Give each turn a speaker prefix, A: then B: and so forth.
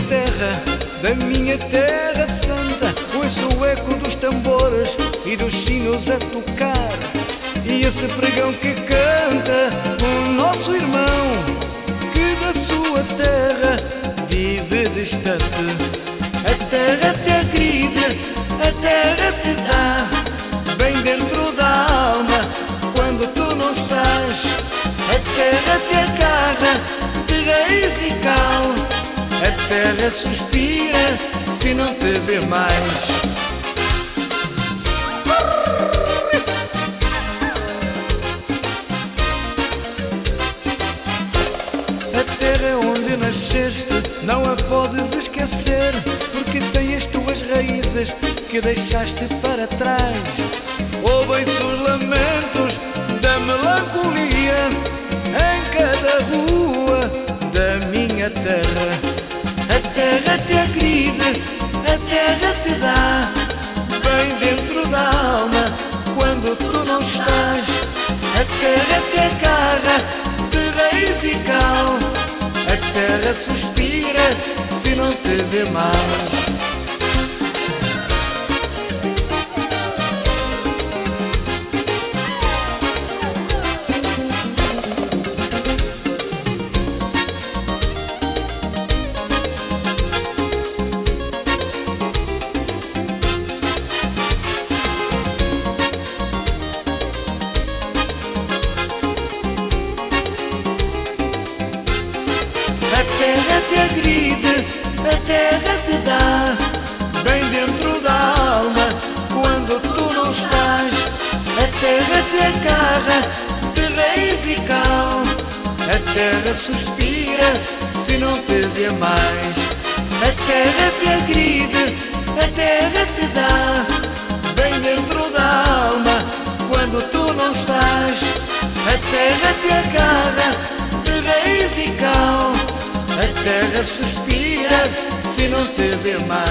A: terra, da minha terra santa, ouço o eco dos tambores e dos sinos a tocar. E esse pregão que canta o nosso irmão, que da sua terra vive distante. A terra te agride, a terra te dá, bem dentro da alma, quando tu não estás. A terra te agarra de raiz e cal, a terra suspira se não te vê mais. A terra onde nasceste não a podes esquecer, porque tem as tuas raízes que deixaste para trás. Ouvem-se os lamentos da melancolia em cada rua da minha terra. A terra te agride, a terra te dá, bem dentro da alma, quando tu não estás. A terra te agarra de raiz e cal, a terra suspira se não te vê mais. A terra te agride, a terra te dá, bem dentro da alma, quando tu não estás. A terra te agarra de raiz e cal, a terra suspira se não te vê mais. A terra te agride, a terra te dá, bem dentro da alma, quando tu não estás. A terra te agarra de raiz e cal, a terra suspira se não te vê mais.